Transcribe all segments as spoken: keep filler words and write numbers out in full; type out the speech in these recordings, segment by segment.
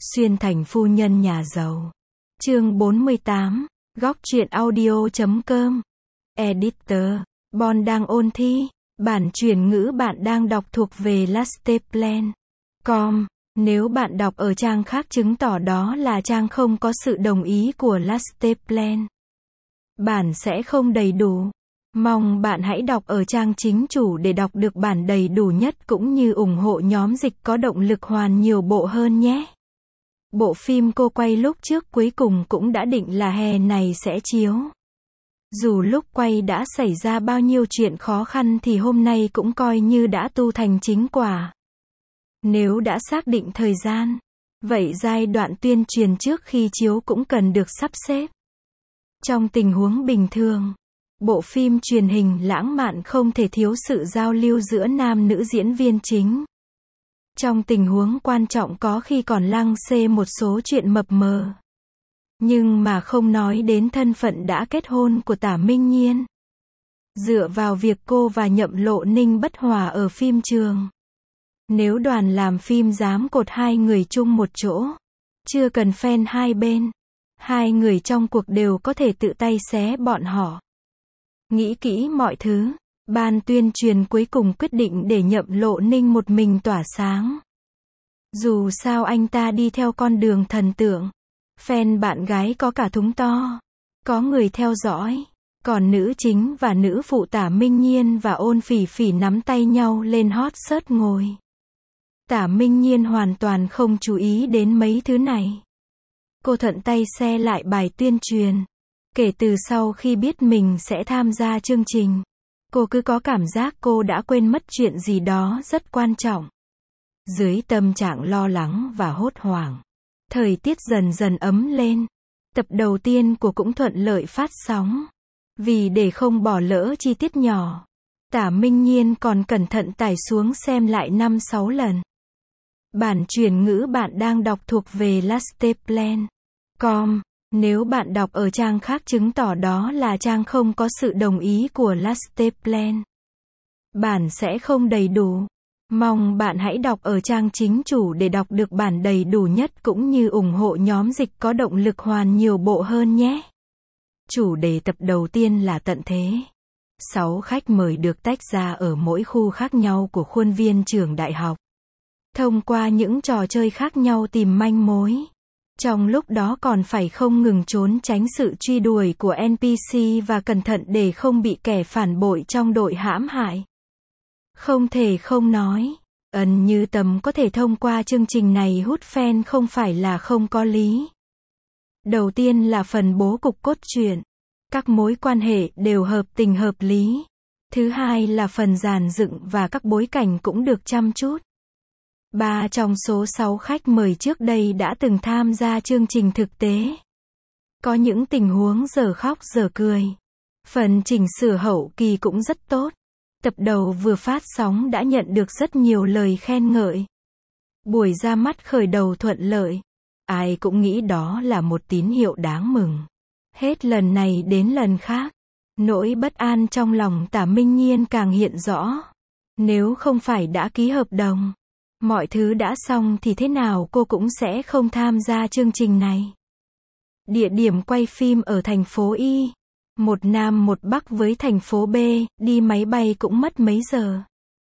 Xuyên thành phu nhân nhà giàu. Chương bốn mươi tám, góc truyện audio chấm com. Editor, Bon đang ôn thi. Bản chuyển ngữ bạn đang đọc thuộc về lasteplan chấm com. Nếu bạn đọc ở trang khác chứng tỏ đó là trang không có sự đồng ý của Lasteplan. Bản sẽ không đầy đủ. Mong bạn hãy đọc ở trang chính chủ để đọc được bản đầy đủ nhất cũng như ủng hộ nhóm dịch có động lực hoàn nhiều bộ hơn nhé. Bộ phim cô quay lúc trước cuối cùng cũng đã định là hè này sẽ chiếu. Dù lúc quay đã xảy ra bao nhiêu chuyện khó khăn thì hôm nay cũng coi như đã tu thành chính quả. Nếu đã xác định thời gian, vậy giai đoạn tuyên truyền trước khi chiếu cũng cần được sắp xếp. Trong tình huống bình thường, bộ phim truyền hình lãng mạn không thể thiếu sự giao lưu giữa nam nữ diễn viên chính. Trong tình huống quan trọng có khi còn lăng xê một số chuyện mập mờ. Nhưng mà không nói đến thân phận đã kết hôn của Tả Minh Nhiên. Dựa vào việc cô và Nhậm Lộ Ninh bất hòa ở phim trường. Nếu đoàn làm phim dám cột hai người chung một chỗ, chưa cần fan hai bên, hai người trong cuộc đều có thể tự tay xé bọn họ. Nghĩ kỹ mọi thứ, ban tuyên truyền cuối cùng quyết định để Nhậm Lộ Ninh một mình tỏa sáng. Dù sao anh ta đi theo con đường thần tượng, fan bạn gái có cả thúng to, có người theo dõi, còn nữ chính và nữ phụ Tả Minh Nhiên và Ôn Phỉ Phỉ nắm tay nhau lên hot search ngồi. Tả Minh Nhiên hoàn toàn không chú ý đến mấy thứ này. Cô thuận tay xe lại bài tuyên truyền. Kể từ sau khi biết mình sẽ tham gia chương trình, cô cứ có cảm giác cô đã quên mất chuyện gì đó rất quan trọng. Dưới tâm trạng lo lắng và hốt hoảng, thời tiết dần dần ấm lên. Tập đầu tiên của cũng thuận lợi phát sóng. Vì để không bỏ lỡ chi tiết nhỏ, Tả Minh Nhiên còn cẩn thận tải xuống xem lại năm sáu lần. Bản chuyển ngữ bạn đang đọc thuộc về lasteplan chấm com. Nếu bạn đọc ở trang khác chứng tỏ đó là trang không có sự đồng ý của Lasteplan. Bản sẽ không đầy đủ. Mong bạn hãy đọc ở trang chính chủ để đọc được bản đầy đủ nhất cũng như ủng hộ nhóm dịch có động lực hoàn nhiều bộ hơn nhé. Chủ đề tập đầu tiên là tận thế. Sáu khách mời được tách ra ở mỗi khu khác nhau của khuôn viên trường đại học. Thông qua những trò chơi khác nhau tìm manh mối. Trong lúc đó còn phải không ngừng trốn tránh sự truy đuổi của en pê xê và cẩn thận để không bị kẻ phản bội trong đội hãm hại. Không thể không nói, Ân Như Tâm có thể thông qua chương trình này hút fan không phải là không có lý. Đầu tiên là phần bố cục cốt truyện. Các mối quan hệ đều hợp tình hợp lý. Thứ hai là phần dàn dựng và các bối cảnh cũng được chăm chút. Ba trong số sáu khách mời trước đây đã từng tham gia chương trình thực tế. Có những tình huống dở khóc dở cười. Phần chỉnh sửa hậu kỳ cũng rất tốt. Tập đầu vừa phát sóng đã nhận được rất nhiều lời khen ngợi. Buổi ra mắt khởi đầu thuận lợi. Ai cũng nghĩ đó là một tín hiệu đáng mừng. Hết lần này đến lần khác, nỗi bất an trong lòng Tả Minh Nhiên càng hiện rõ. Nếu không phải đã ký hợp đồng, mọi thứ đã xong thì thế nào cô cũng sẽ không tham gia chương trình này. Địa điểm quay phim ở thành phố Y. Một Nam một Bắc với thành phố B, đi máy bay cũng mất mấy giờ.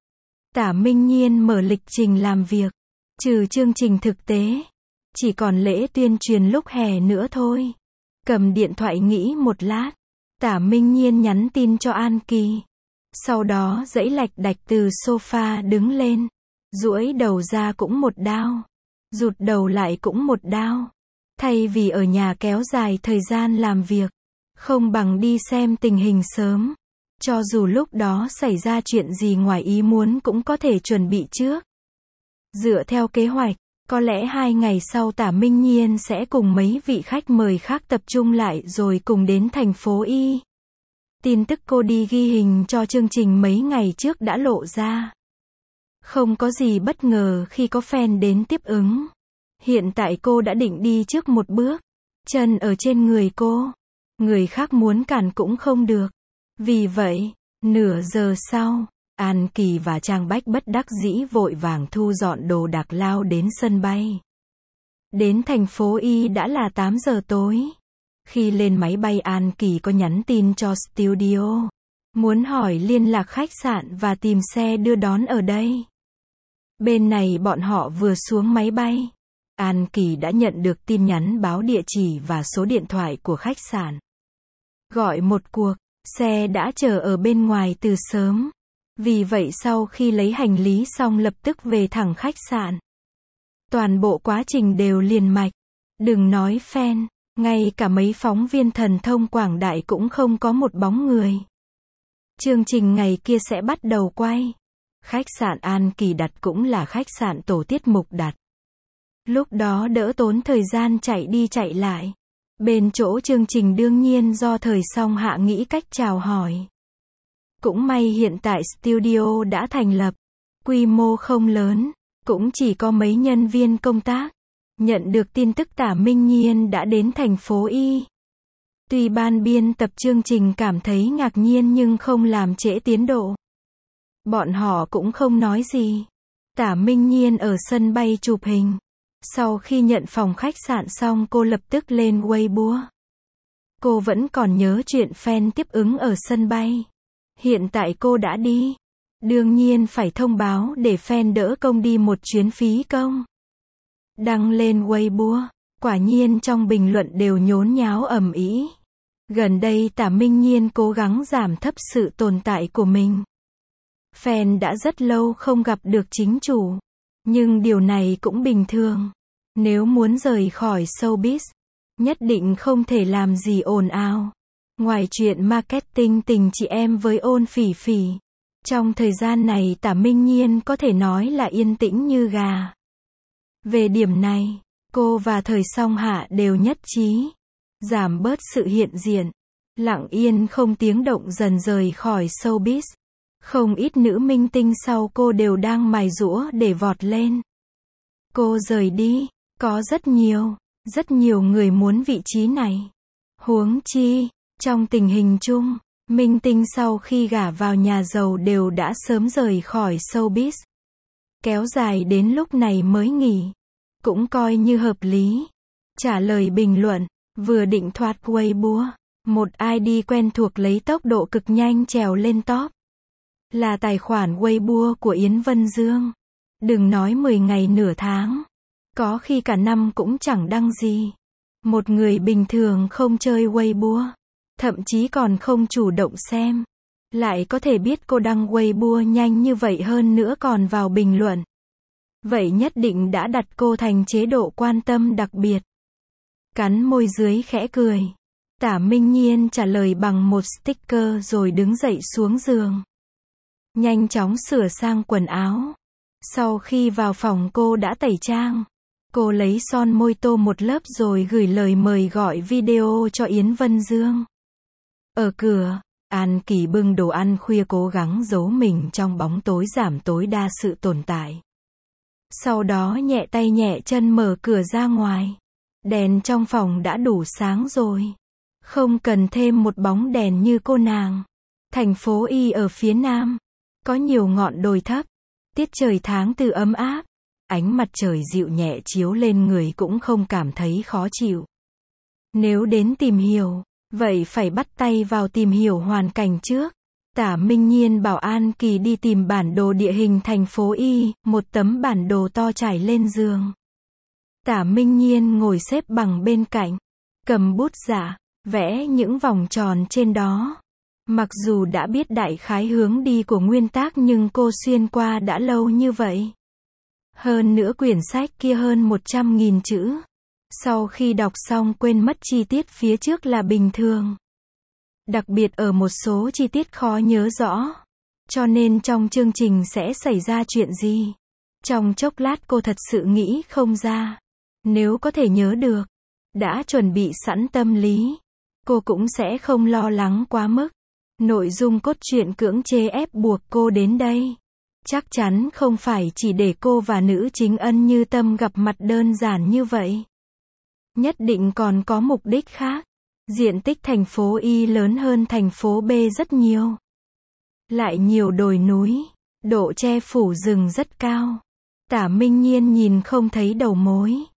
Tả Minh Nhiên mở lịch trình làm việc. Trừ chương trình thực tế, chỉ còn lễ tuyên truyền lúc hè nữa thôi. Cầm điện thoại nghĩ một lát. Tả Minh Nhiên nhắn tin cho An Kỳ. Sau đó giãy lạch đạch từ sofa đứng lên. Duỗi đầu ra cũng một đao. Rụt đầu lại cũng một đao. Thay vì ở nhà kéo dài thời gian làm việc, không bằng đi xem tình hình sớm. Cho dù lúc đó xảy ra chuyện gì ngoài ý muốn cũng có thể chuẩn bị trước. Dựa theo kế hoạch, có lẽ hai ngày sau Tả Minh Nhiên sẽ cùng mấy vị khách mời khác tập trung lại rồi cùng đến thành phố Y. Tin tức cô đi ghi hình cho chương trình mấy ngày trước đã lộ ra. Không có gì bất ngờ khi có fan đến tiếp ứng. Hiện tại cô đã định đi trước một bước. Chân ở trên người cô. Người khác muốn cản cũng không được. Vì vậy, nửa giờ sau, An Kỳ và Trang Bách bất đắc dĩ vội vàng thu dọn đồ đạc lao đến sân bay. Đến thành phố Y đã là tám giờ tối. Khi lên máy bay An Kỳ có nhắn tin cho studio. Muốn hỏi liên lạc khách sạn và tìm xe đưa đón ở đây. Bên này bọn họ vừa xuống máy bay. An Kỳ đã nhận được tin nhắn báo địa chỉ và số điện thoại của khách sạn. Gọi một cuộc, xe đã chờ ở bên ngoài từ sớm. Vì vậy sau khi lấy hành lý xong lập tức về thẳng khách sạn. Toàn bộ quá trình đều liền mạch. Đừng nói fan, ngay cả mấy phóng viên thần thông quảng đại cũng không có một bóng người. Chương trình ngày kia sẽ bắt đầu quay. Khách sạn An Kỳ đặt cũng là khách sạn tổ tiết mục đặt. Lúc đó đỡ tốn thời gian chạy đi chạy lại. Bên chỗ chương trình đương nhiên do thời song hạ nghĩ cách chào hỏi. Cũng may hiện tại studio đã thành lập. Quy mô không lớn, cũng chỉ có mấy nhân viên công tác. Nhận được tin tức Tả Minh Nhiên đã đến thành phố Y. Tuy ban biên tập chương trình cảm thấy ngạc nhiên nhưng không làm trễ tiến độ. Bọn họ cũng không nói gì. Tả Minh Nhiên ở sân bay chụp hình. Sau khi nhận phòng khách sạn xong cô lập tức lên Weibo. Cô vẫn còn nhớ chuyện fan tiếp ứng ở sân bay. Hiện tại cô đã đi. Đương nhiên phải thông báo để fan đỡ công đi một chuyến phí công. Đăng lên Weibo. Quả nhiên trong bình luận đều nhốn nháo ầm ĩ. Gần đây Tả Minh Nhiên cố gắng giảm thấp sự tồn tại của mình. Fan đã rất lâu không gặp được chính chủ. Nhưng điều này cũng bình thường. Nếu muốn rời khỏi showbiz, nhất định không thể làm gì ồn ào. Ngoài chuyện marketing tình chị em với Ôn Phỉ Phỉ, trong thời gian này Tả Minh Nhiên có thể nói là yên tĩnh như gà. Về điểm này, cô và thời song hạ đều nhất trí. Giảm bớt sự hiện diện, lặng yên không tiếng động dần rời khỏi showbiz. Không ít nữ minh tinh sau cô đều đang mài giũa để vọt lên. Cô rời đi, có rất nhiều, rất nhiều người muốn vị trí này. Huống chi, trong tình hình chung, minh tinh sau khi gả vào nhà giàu đều đã sớm rời khỏi showbiz. Kéo dài đến lúc này mới nghỉ. Cũng coi như hợp lý. Trả lời bình luận, vừa định thoát Weibo, một i đê quen thuộc lấy tốc độ cực nhanh trèo lên top. Là tài khoản Weibo của Yến Vân Dương. Đừng nói mười ngày nửa tháng. Có khi cả năm cũng chẳng đăng gì. Một người bình thường không chơi Weibo, thậm chí còn không chủ động xem, lại có thể biết cô đăng Weibo nhanh như vậy hơn nữa còn vào bình luận. Vậy nhất định đã đặt cô thành chế độ quan tâm đặc biệt. Cắn môi dưới khẽ cười. Tả Minh Nhiên trả lời bằng một sticker rồi đứng dậy xuống giường. Nhanh chóng sửa sang quần áo. Sau khi vào phòng cô đã tẩy trang. Cô lấy son môi tô một lớp rồi gửi lời mời gọi video cho Yến Vân Dương. Ở cửa, An Kỳ bưng đồ ăn khuya cố gắng giấu mình trong bóng tối giảm tối đa sự tồn tại. Sau đó nhẹ tay nhẹ chân mở cửa ra ngoài. Đèn trong phòng đã đủ sáng rồi. Không cần thêm một bóng đèn như cô nàng. Thành phố Y ở phía nam. Có nhiều ngọn đồi thấp. Tiết trời tháng tư ấm áp. Ánh mặt trời dịu nhẹ chiếu lên người cũng không cảm thấy khó chịu. Nếu đến tìm hiểu, vậy phải bắt tay vào tìm hiểu hoàn cảnh trước. Tả Minh Nhiên bảo An Kỳ đi tìm bản đồ địa hình thành phố Y, một tấm bản đồ to trải lên giường. Tả Minh Nhiên ngồi xếp bằng bên cạnh, cầm bút giả, vẽ những vòng tròn trên đó. Mặc dù đã biết đại khái hướng đi của nguyên tác nhưng cô xuyên qua đã lâu như vậy. Hơn nữa quyển sách kia hơn một trăm nghìn chữ. Sau khi đọc xong quên mất chi tiết phía trước là bình thường. Đặc biệt ở một số chi tiết khó nhớ rõ. Cho nên trong chương trình sẽ xảy ra chuyện gì? Trong chốc lát cô thật sự nghĩ không ra. Nếu có thể nhớ được, đã chuẩn bị sẵn tâm lý, cô cũng sẽ không lo lắng quá mức. Nội dung cốt truyện cưỡng chế ép buộc cô đến đây. Chắc chắn không phải chỉ để cô và nữ chính Ân Như Tâm gặp mặt đơn giản như vậy. Nhất định còn có mục đích khác. Diện tích thành phố Y lớn hơn thành phố B rất nhiều. Lại nhiều đồi núi, độ che phủ rừng rất cao. Tả Minh Nhiên nhìn không thấy đầu mối.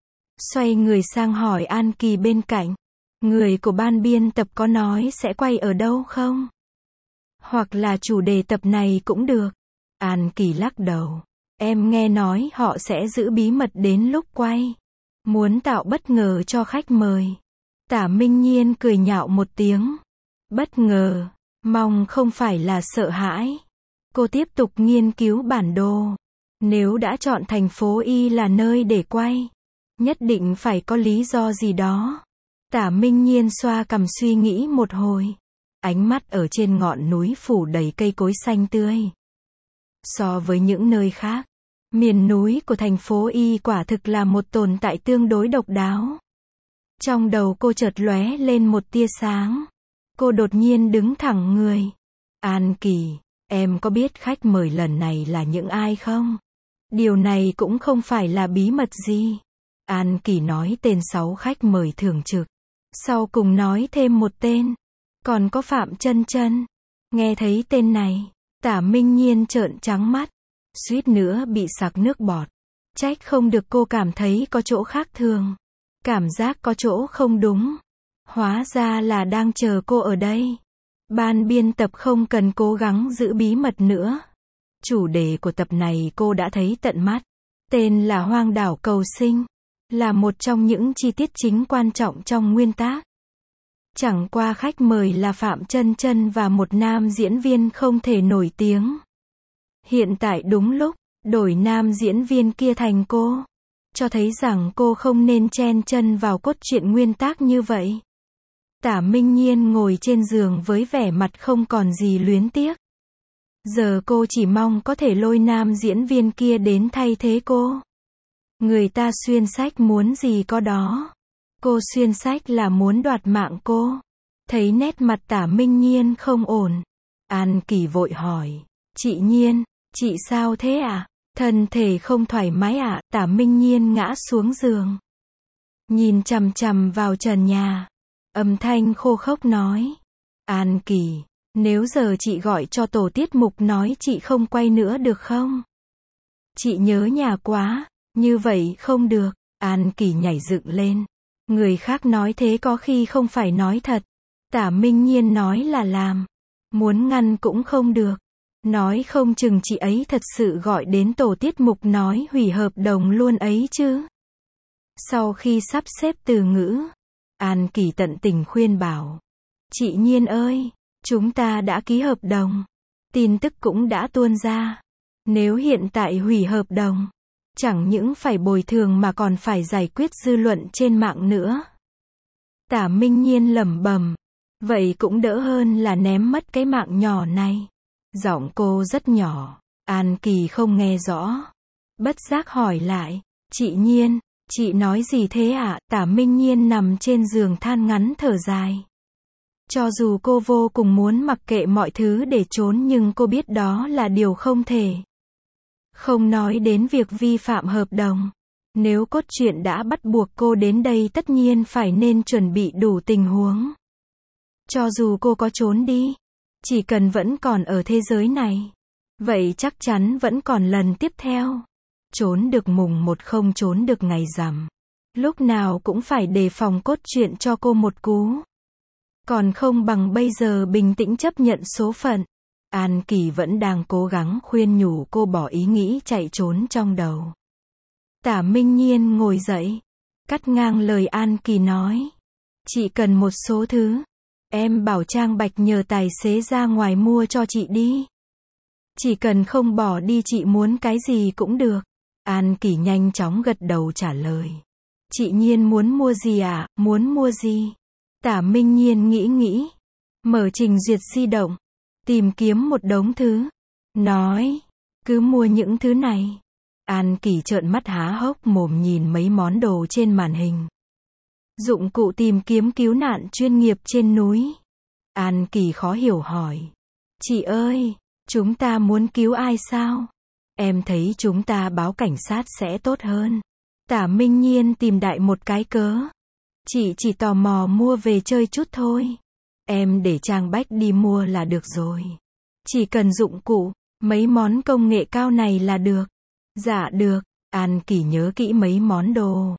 Xoay người sang hỏi An Kỳ bên cạnh. Người của ban biên tập có nói sẽ quay ở đâu không? Hoặc là chủ đề tập này cũng được. An Kỳ lắc đầu. Em nghe nói họ sẽ giữ bí mật đến lúc quay. Muốn tạo bất ngờ cho khách mời. Tả Minh Nhiên cười nhạo một tiếng. Bất ngờ, mong không phải là sợ hãi. Cô tiếp tục nghiên cứu bản đồ. Nếu đã chọn thành phố Y là nơi để quay, nhất định phải có lý do gì đó. Tả Minh Nhiên xoa cằm suy nghĩ một hồi. Ánh mắt ở trên ngọn núi phủ đầy cây cối xanh tươi. So với những nơi khác, miền núi của thành phố Y quả thực là một tồn tại tương đối độc đáo. Trong đầu cô chợt lóe lên một tia sáng. Cô đột nhiên đứng thẳng người. An Kỳ, em có biết khách mời lần này là những ai không? Điều này cũng không phải là bí mật gì. An Kỳ nói tên sáu khách mời thường trực. Sau cùng nói thêm một tên. Còn có Phạm Chân Chân. Nghe thấy tên này, Tả Minh Nhiên trợn trắng mắt. Suýt nữa bị sặc nước bọt. Trách không được cô cảm thấy có chỗ khác thường. Cảm giác có chỗ không đúng. Hóa ra là đang chờ cô ở đây. Ban biên tập không cần cố gắng giữ bí mật nữa. Chủ đề của tập này cô đã thấy tận mắt. Tên là Hoang đảo cầu sinh. Là một trong những chi tiết chính quan trọng trong nguyên tác. Chẳng qua khách mời là Phạm Chân Chân và một nam diễn viên không thể nổi tiếng. Hiện tại đúng lúc, đổi nam diễn viên kia thành cô. Cho thấy rằng cô không nên chen chân vào cốt truyện nguyên tác như vậy. Tả Minh Nhiên ngồi trên giường với vẻ mặt không còn gì luyến tiếc. Giờ cô chỉ mong có thể lôi nam diễn viên kia đến thay thế cô. Người ta xuyên sách muốn gì có đó. Cô xuyên sách là muốn đoạt mạng cô. Thấy nét mặt Tả Minh Nhiên không ổn. An Kỳ vội hỏi. Chị Nhiên, chị sao thế ạ? À? Thân thể không thoải mái ạ? À? Tả Minh Nhiên ngã xuống giường. Nhìn chằm chằm vào trần nhà. Âm thanh khô khốc nói. An Kỳ, nếu giờ chị gọi cho tổ tiết mục nói chị không quay nữa được không? Chị nhớ nhà quá. Như vậy không được. An Kỳ nhảy dựng lên. Người khác nói thế có khi không phải nói thật. Tả Minh Nhiên nói là làm. Muốn ngăn cũng không được. Nói không chừng chị ấy thật sự gọi đến tổ tiết mục nói hủy hợp đồng luôn ấy chứ. Sau khi sắp xếp từ ngữ, An Kỳ tận tình khuyên bảo. Chị Nhiên ơi, chúng ta đã ký hợp đồng. Tin tức cũng đã tuôn ra. Nếu hiện tại hủy hợp đồng, chẳng những phải bồi thường mà còn phải giải quyết dư luận trên mạng nữa. Tả Minh Nhiên lẩm bẩm. Vậy cũng đỡ hơn là ném mất cái mạng nhỏ này. Giọng cô rất nhỏ. An Kỳ không nghe rõ. Bất giác hỏi lại. Chị Nhiên, chị nói gì thế ạ? À? Tả Minh Nhiên nằm trên giường than ngắn thở dài. Cho dù cô vô cùng muốn mặc kệ mọi thứ để trốn nhưng cô biết đó là điều không thể. Không nói đến việc vi phạm hợp đồng. Nếu cốt truyện đã bắt buộc cô đến đây tất nhiên phải nên chuẩn bị đủ tình huống. Cho dù cô có trốn đi, chỉ cần vẫn còn ở thế giới này, vậy chắc chắn vẫn còn lần tiếp theo. Trốn được mùng một không trốn được ngày rằm. Lúc nào cũng phải đề phòng cốt truyện cho cô một cú. Còn không bằng bây giờ bình tĩnh chấp nhận số phận. An Kỳ vẫn đang cố gắng khuyên nhủ cô bỏ ý nghĩ chạy trốn trong đầu. Tả Minh Nhiên ngồi dậy, cắt ngang lời An Kỳ nói. Chị cần một số thứ. Em bảo Trang Bạch nhờ tài xế ra ngoài mua cho chị đi. Chỉ cần không bỏ đi chị muốn cái gì cũng được. An Kỳ nhanh chóng gật đầu trả lời. Chị Nhiên muốn mua gì ạ? À? Muốn mua gì? Tả Minh Nhiên nghĩ nghĩ. Mở trình duyệt di động. Tìm kiếm một đống thứ. Nói. Cứ mua những thứ này. An Kỳ trợn mắt há hốc mồm nhìn mấy món đồ trên màn hình. Dụng cụ tìm kiếm cứu nạn chuyên nghiệp trên núi. An Kỳ khó hiểu hỏi. Chị ơi, chúng ta muốn cứu ai sao? Em thấy chúng ta báo cảnh sát sẽ tốt hơn. Tả Minh Nhiên tìm đại một cái cớ. Chị chỉ tò mò mua về chơi chút thôi. Em để Trang Bách đi mua là được rồi. Chỉ cần dụng cụ, mấy món công nghệ cao này là được. Dạ được. An Kỳ nhớ kỹ mấy món đồ.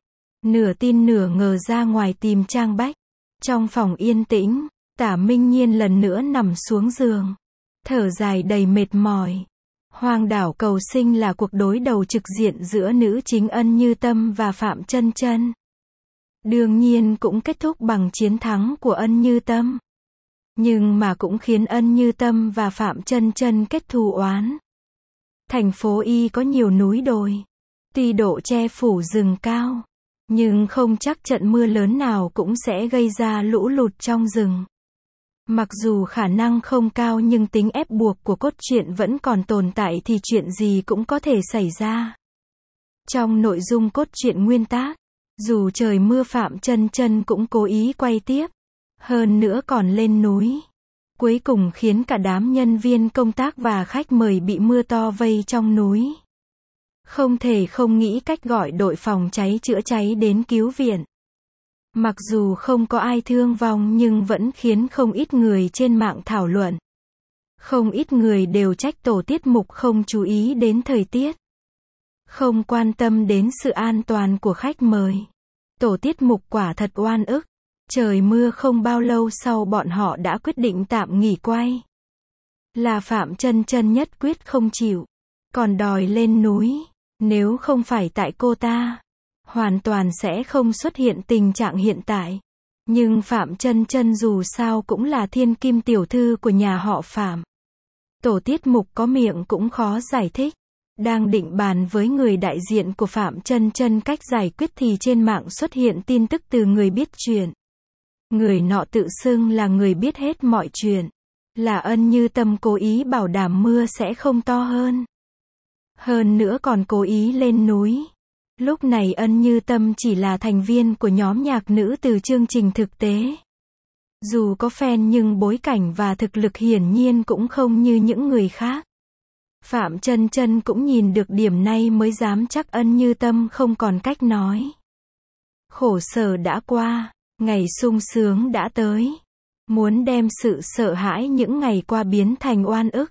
Nửa tin nửa ngờ ra ngoài tìm Trang Bách. Trong phòng yên tĩnh, Tả Minh Nhiên lần nữa nằm xuống giường. Thở dài đầy mệt mỏi. Hoang đảo cầu sinh là cuộc đối đầu trực diện giữa nữ chính Ân Như Tâm và Phạm Chân Chân. Đương nhiên cũng kết thúc bằng chiến thắng của Ân Như Tâm. Nhưng mà cũng khiến Ân Như Tâm và Phạm Chân Chân kết thù oán. Thành phố Y có nhiều núi đồi. Tuy độ che phủ rừng cao, nhưng không chắc trận mưa lớn nào cũng sẽ gây ra lũ lụt trong rừng. Mặc dù khả năng không cao nhưng tính ép buộc của cốt truyện vẫn còn tồn tại thì chuyện gì cũng có thể xảy ra. Trong nội dung cốt truyện nguyên tác, dù trời mưa Phạm Chân Chân cũng cố ý quay tiếp. Hơn nữa còn lên núi. Cuối cùng khiến cả đám nhân viên công tác và khách mời bị mưa to vây trong núi. Không thể không nghĩ cách gọi đội phòng cháy chữa cháy đến cứu viện. Mặc dù không có ai thương vong nhưng vẫn khiến không ít người trên mạng thảo luận. Không ít người đều trách tổ tiết mục không chú ý đến thời tiết. Không quan tâm đến sự an toàn của khách mời. Tổ tiết mục quả thật oan ức. Trời mưa không bao lâu sau bọn họ đã quyết định tạm nghỉ quay. Là Phạm Chân Chân nhất quyết không chịu. Còn đòi lên núi. Nếu không phải tại cô ta, hoàn toàn sẽ không xuất hiện tình trạng hiện tại. Nhưng Phạm Chân Chân dù sao cũng là thiên kim tiểu thư của nhà họ Phạm. Tổ tiết mục có miệng cũng khó giải thích. Đang định bàn với người đại diện của Phạm Chân Chân cách giải quyết thì trên mạng xuất hiện tin tức từ người biết chuyện. Người nọ tự xưng là người biết hết mọi chuyện. Là Ân Như Tâm cố ý bảo đảm mưa sẽ không to hơn. Hơn nữa còn cố ý lên núi. Lúc này Ân Như Tâm chỉ là thành viên của nhóm nhạc nữ từ chương trình thực tế. Dù có fan nhưng bối cảnh và thực lực hiển nhiên cũng không như những người khác. Phạm Chân Chân cũng nhìn được điểm này mới dám chắc Ân Như Tâm không còn cách nói. Khổ sở đã qua, ngày sung sướng đã tới. Muốn đem sự sợ hãi những ngày qua biến thành oan ức.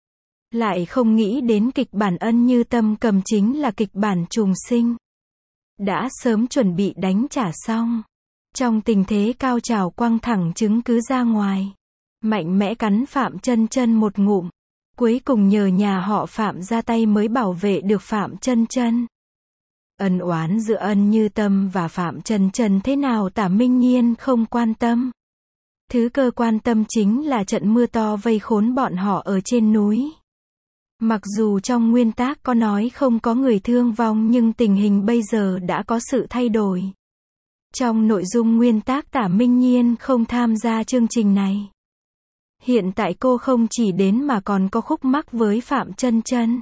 Lại không nghĩ đến kịch bản Ân Như Tâm cầm chính là kịch bản trùng sinh. Đã sớm chuẩn bị đánh trả xong. Trong tình thế cao trào quăng thẳng trứng cứ ra ngoài. Mạnh mẽ cắn Phạm Chân Chân một ngụm. Cuối cùng nhờ nhà họ Phạm ra tay mới bảo vệ được Phạm Chân Chân. Ân oán giữa Ân Như Tâm và Phạm Chân Chân thế nào Tả Minh Nhiên không quan tâm. Thứ cơ quan tâm chính là trận mưa to vây khốn bọn họ ở trên núi. Mặc dù trong nguyên tác có nói không có người thương vong nhưng tình hình bây giờ đã có sự thay đổi. Trong nội dung nguyên tác Tả Minh Nhiên không tham gia chương trình này. Hiện tại cô không chỉ đến mà còn có khúc mắc với Phạm Chân Chân.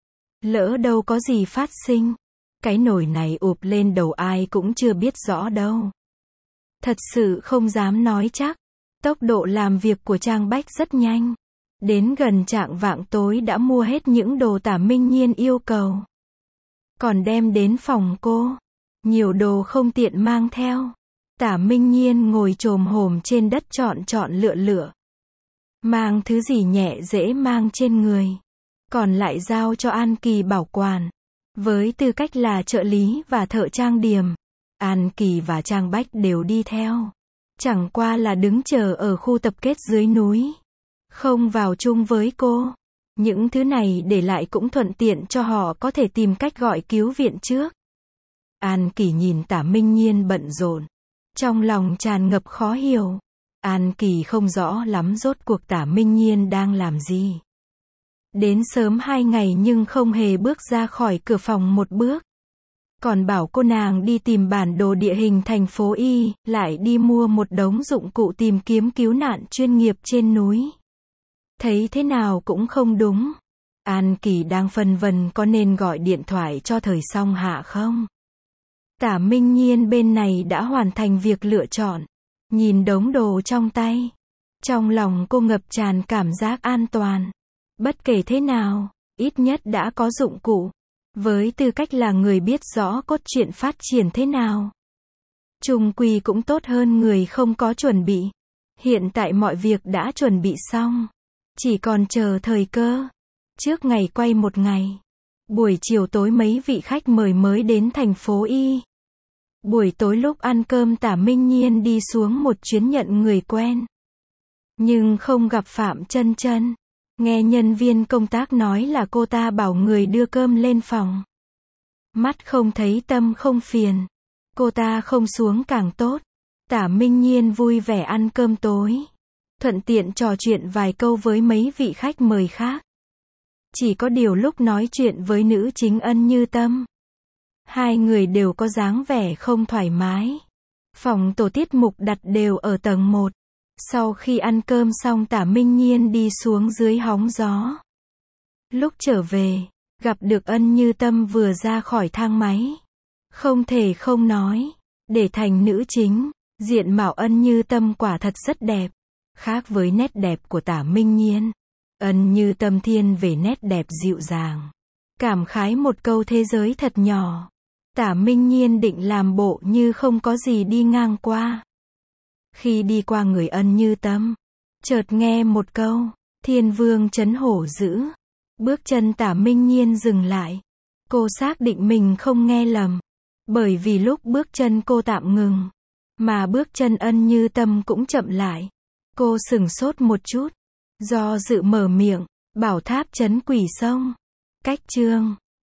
Lỡ đâu có gì phát sinh. Cái nồi này ụp lên đầu ai cũng chưa biết rõ đâu. Thật sự không dám nói chắc. Tốc độ làm việc của Trang Bách rất nhanh. Đến gần chạng vạng tối đã mua hết những đồ Tả Minh Nhiên yêu cầu. Còn đem đến phòng cô. Nhiều đồ không tiện mang theo. Tả Minh Nhiên ngồi chồm hổm trên đất chọn chọn lựa lựa. Mang thứ gì nhẹ dễ mang trên người. Còn lại giao cho An Kỳ bảo quản. Với tư cách là trợ lý và thợ trang điểm, An Kỳ và Trang Bách đều đi theo. Chẳng qua là đứng chờ ở khu tập kết dưới núi. Không vào chung với cô. Những thứ này để lại cũng thuận tiện cho họ có thể tìm cách gọi cứu viện trước. An Kỳ nhìn Tả Minh Nhiên bận rộn. Trong lòng tràn ngập khó hiểu. An Kỳ không rõ lắm rốt cuộc Tả Minh Nhiên đang làm gì. Đến sớm hai ngày nhưng không hề bước ra khỏi cửa phòng một bước. Còn bảo cô nàng đi tìm bản đồ địa hình thành phố Y, lại đi mua một đống dụng cụ tìm kiếm cứu nạn chuyên nghiệp trên núi. Thấy thế nào cũng không đúng. An Kỳ đang phân vân có nên gọi điện thoại cho Thời Song Hạ không? Tả Minh Nhiên bên này đã hoàn thành việc lựa chọn. Nhìn đống đồ trong tay. Trong lòng cô ngập tràn cảm giác an toàn. Bất kể thế nào, ít nhất đã có dụng cụ. Với tư cách là người biết rõ cốt truyện phát triển thế nào. Chung quy cũng tốt hơn người không có chuẩn bị. Hiện tại mọi việc đã chuẩn bị xong. Chỉ còn chờ thời cơ. Trước ngày quay một ngày. Buổi chiều tối mấy vị khách mời mới đến thành phố Y. Buổi tối lúc ăn cơm Tả Minh Nhiên đi xuống một chuyến nhận người quen. Nhưng không gặp Phạm Chân Chân. Nghe nhân viên công tác nói là cô ta bảo người đưa cơm lên phòng. Mắt không thấy tâm không phiền. Cô ta không xuống càng tốt. Tả Minh Nhiên vui vẻ ăn cơm tối. Thuận tiện trò chuyện vài câu với mấy vị khách mời khác. Chỉ có điều lúc nói chuyện với nữ chính Ân Như Tâm, hai người đều có dáng vẻ không thoải mái. Phòng tổ tiết mục đặt đều ở tầng một. Sau khi ăn cơm xong Tả Minh Nhiên đi xuống dưới hóng gió. Lúc trở về, gặp được Ân Như Tâm vừa ra khỏi thang máy. Không thể không nói, để thành nữ chính, diện mạo Ân Như Tâm quả thật rất đẹp. Khác với nét đẹp của Tả Minh Nhiên, Ân Như Tâm thiên về nét đẹp dịu dàng. Cảm khái một câu thế giới thật nhỏ. Tả Minh Nhiên định làm bộ như không có gì đi ngang qua. Khi đi qua người Ân Như Tâm, chợt nghe một câu, thiên vương trấn hổ dữ. Bước chân Tả Minh Nhiên dừng lại. Cô xác định mình không nghe lầm. Bởi vì lúc bước chân cô tạm ngừng, mà bước chân Ân Như Tâm cũng chậm lại. Cô sửng sốt một chút, do dự mở miệng, bảo tháp trấn quỷ sông. Cách chương